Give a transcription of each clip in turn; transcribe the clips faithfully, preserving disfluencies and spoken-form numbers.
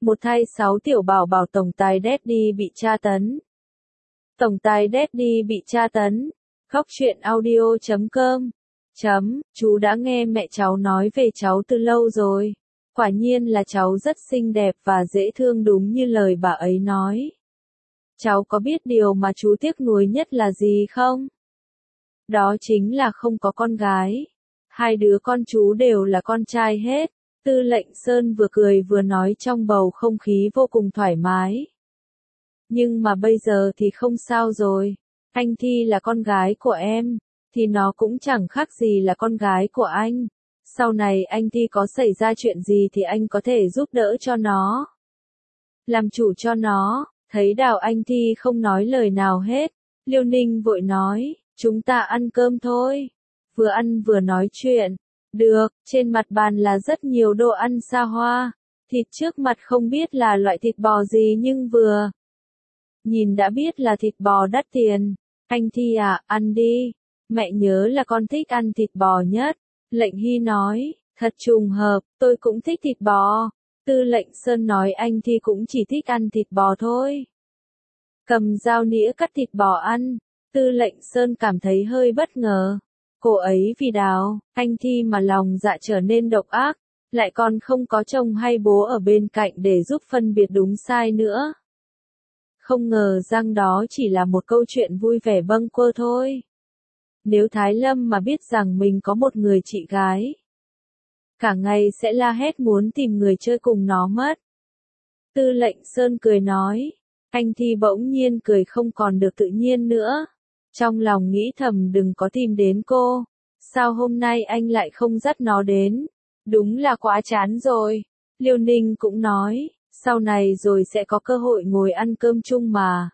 Một thay sáu tiểu bảo bảo tổng tài Daddy bị tra tấn. Tổng tài Daddy bị tra tấn. Khóc chuyện audio chấm com. Chấm, chú đã nghe mẹ cháu nói về cháu từ lâu rồi. Quả nhiên là cháu rất xinh đẹp và dễ thương đúng như lời bà ấy nói. Cháu có biết điều mà chú tiếc nuối nhất là gì không? Đó chính là không có con gái. Hai đứa con chú đều là con trai hết. Tư lệnh Sơn vừa cười vừa nói trong bầu không khí vô cùng thoải mái. Nhưng mà bây giờ thì không sao rồi. Anh Thi là con gái của em, thì nó cũng chẳng khác gì là con gái của anh. Sau này anh Thi có xảy ra chuyện gì thì anh có thể giúp đỡ cho nó. Làm chủ cho nó. Thấy Đào Anh Thi không nói lời nào hết. Liêu Ninh vội nói, chúng ta ăn cơm thôi. Vừa ăn vừa nói chuyện. Được, trên mặt bàn là rất nhiều đồ ăn xa hoa. Thịt trước mặt không biết là loại thịt bò gì nhưng vừa nhìn đã biết là thịt bò đắt tiền. Anh Thi à, ăn đi. Mẹ nhớ là con thích ăn thịt bò nhất. Lệnh Hy nói, thật trùng hợp, tôi cũng thích thịt bò. Tư lệnh Sơn nói anh Thi cũng chỉ thích ăn thịt bò thôi. Cầm dao nĩa cắt thịt bò ăn. Tư lệnh Sơn cảm thấy hơi bất ngờ. Cô ấy vì Đào, anh Thi mà lòng dạ trở nên độc ác, lại còn không có chồng hay bố ở bên cạnh để giúp phân biệt đúng sai nữa. Không ngờ rằng đó chỉ là một câu chuyện vui vẻ bâng quơ thôi. Nếu Thái Lâm mà biết rằng mình có một người chị gái, cả ngày sẽ la hét muốn tìm người chơi cùng nó mất. Tư lệnh Sơn cười nói, anh Thi bỗng nhiên cười không còn được tự nhiên nữa. Trong lòng nghĩ thầm đừng có tìm đến cô. Sao hôm nay anh lại không dắt nó đến? Đúng là quá chán rồi. Liêu Ninh cũng nói, sau này rồi sẽ có cơ hội ngồi ăn cơm chung mà.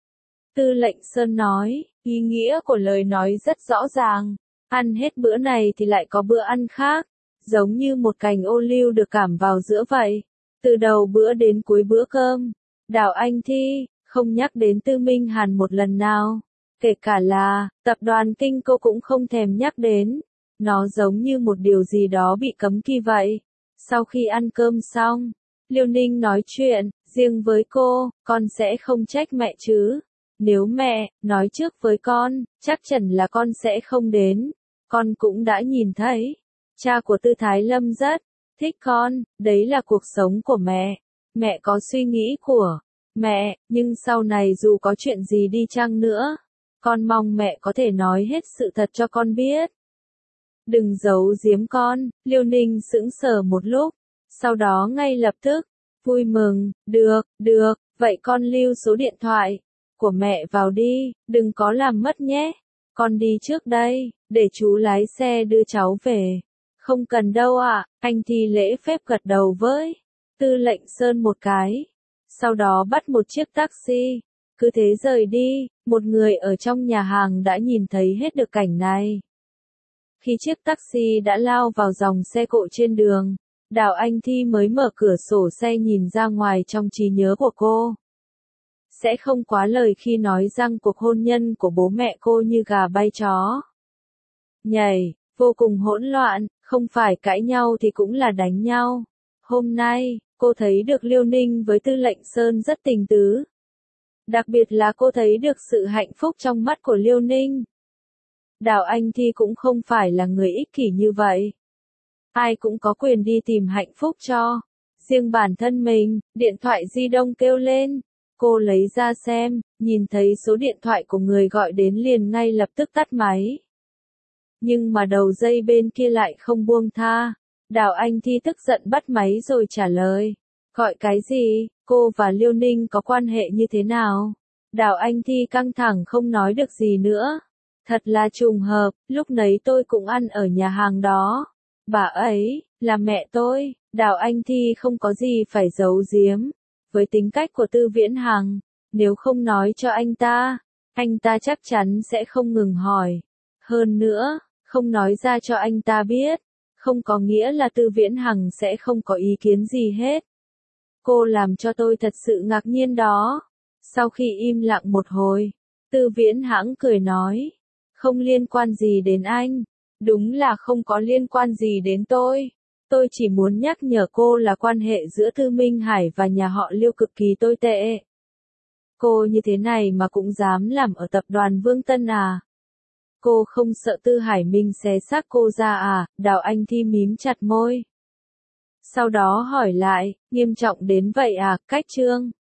Tư lệnh Sơn nói, ý nghĩa của lời nói rất rõ ràng. Ăn hết bữa này thì lại có bữa ăn khác. Giống như một cành ô liu được cảm vào giữa vậy. Từ đầu bữa đến cuối bữa cơm. Đào Anh Thi, không nhắc đến Tư Minh Hàn một lần nào. Kể cả là, tập đoàn Kinh cô cũng không thèm nhắc đến. Nó giống như một điều gì đó bị cấm kỵ vậy. Sau khi ăn cơm xong, Liêu Ninh nói chuyện, riêng với cô, con sẽ không trách mẹ chứ. Nếu mẹ, nói trước với con, chắc chắn là con sẽ không đến. Con cũng đã nhìn thấy. Cha của Tư Thái Lâm rất thích con, đấy là cuộc sống của mẹ. Mẹ có suy nghĩ của mẹ, nhưng sau này dù có chuyện gì đi chăng nữa, con mong mẹ có thể nói hết sự thật cho con biết. Đừng giấu giếm con. Liêu Ninh sững sờ một lúc, sau đó ngay lập tức, vui mừng, được, được, vậy con lưu số điện thoại của mẹ vào đi, đừng có làm mất nhé. Con đi trước đây, để chú lái xe đưa cháu về. Không cần đâu ạ, à, anh Thi lễ phép gật đầu với Tư lệnh Sơn một cái. Sau đó bắt một chiếc taxi. Cứ thế rời đi, một người ở trong nhà hàng đã nhìn thấy hết được cảnh này. Khi chiếc taxi đã lao vào dòng xe cộ trên đường, Đào Anh Thi mới mở cửa sổ xe nhìn ra ngoài trong trí nhớ của cô. Sẽ không quá lời khi nói rằng cuộc hôn nhân của bố mẹ cô như gà bay chó nhảy, vô cùng hỗn loạn, không phải cãi nhau thì cũng là đánh nhau. Hôm nay, cô thấy được Liêu Ninh với Tư lệnh Sơn rất tình tứ. Đặc biệt là cô thấy được sự hạnh phúc trong mắt của Liêu Ninh. Đào Anh Thi cũng không phải là người ích kỷ như vậy. Ai cũng có quyền đi tìm hạnh phúc cho riêng bản thân mình. Điện thoại di động kêu lên. Cô lấy ra xem, nhìn thấy số điện thoại của người gọi đến liền ngay lập tức tắt máy. Nhưng mà đầu dây bên kia lại không buông tha. Đào Anh Thi tức giận bắt máy rồi trả lời. Gọi cái gì? Cô và Liêu Ninh có quan hệ như thế nào? Đào Anh Thi căng thẳng không nói được gì nữa. Thật là trùng hợp, lúc nấy tôi cũng ăn ở nhà hàng đó. Bà ấy, là mẹ tôi. Đào Anh Thi không có gì phải giấu giếm. Với tính cách của Tư Viễn Hằng, nếu không nói cho anh ta, anh ta chắc chắn sẽ không ngừng hỏi. Hơn nữa, không nói ra cho anh ta biết, không có nghĩa là Tư Viễn Hằng sẽ không có ý kiến gì hết. Cô làm cho tôi thật sự ngạc nhiên đó. Sau khi im lặng một hồi, Tư Viễn hãng cười nói. Không liên quan gì đến anh. Đúng là không có liên quan gì đến tôi. Tôi chỉ muốn nhắc nhở cô là quan hệ giữa Thư Minh Hải và nhà họ Liêu cực kỳ tồi tệ. Cô như thế này mà cũng dám làm ở tập đoàn Vương Tân à? Cô không sợ Tư Hải Minh xé xác cô ra à? Đào Anh Thi mím chặt môi. Sau đó hỏi lại, nghiêm trọng đến vậy à, Cách Trương?